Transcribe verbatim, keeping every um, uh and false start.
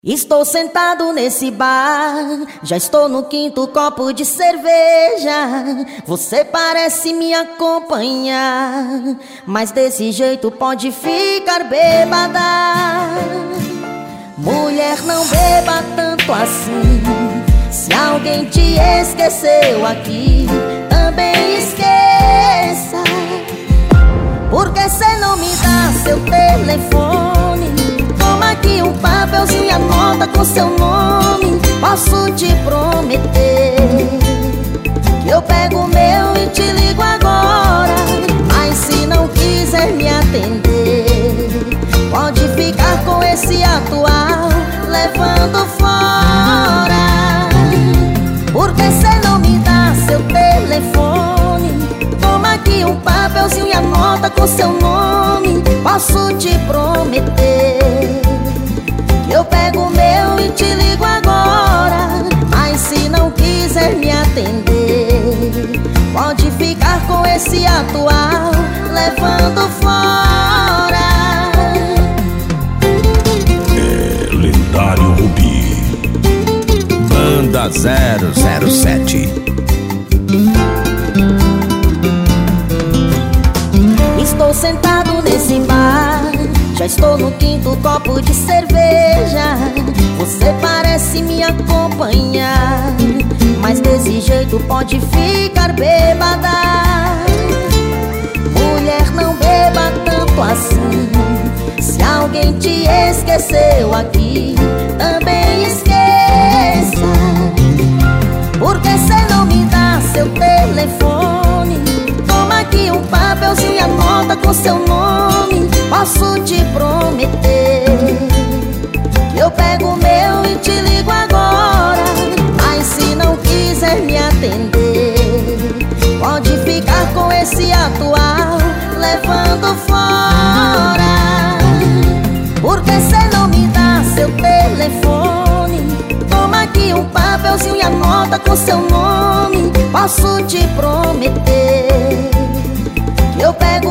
Estou sentado nesse bar, já estou no quinto copo de cerveja. Você parece me acompanhar, mas desse jeito pode ficar bêbada. Mulher, não beba tanto assim. Se alguém te esqueceu aqui, também esqueça. Por que cê não me dá seu telefone? Toma aqui um papelzinho e anota com seu nome. Posso te prometer que eu pego o meu e te ligo agora. Mas se não quiser me atender, pode ficar com esse atual levando fora. Por que cê não me dá seu telefone? Toma aqui um papelzinho e anota com seu nome. Posso te prometer que eu pego o meu e te ligo agora. Mas se não quiser me atender, pode ficar com esse atual levando fora. É Lendário Rubi, Banda zero zero sete. Estou sentado nesse bar, já estou no quinto copo de cerveja. Você parece me acompanhar, mas desse jeito pode ficar bêbada. Mulher, não beba tanto assim. Se alguém te esqueceu aqui, também esqueça. Por que cê não me dá seu telefone? Toma aqui um papelzinho e anota com seu nome. Posso te prometer que eu pego o meu e te ligo agora. Mas se não quiser me atender, pode ficar com esse atual levando fora. Por que cê não me dá seu telefone? Toma aqui um papelzinho e anota com seu nome. Posso te prometer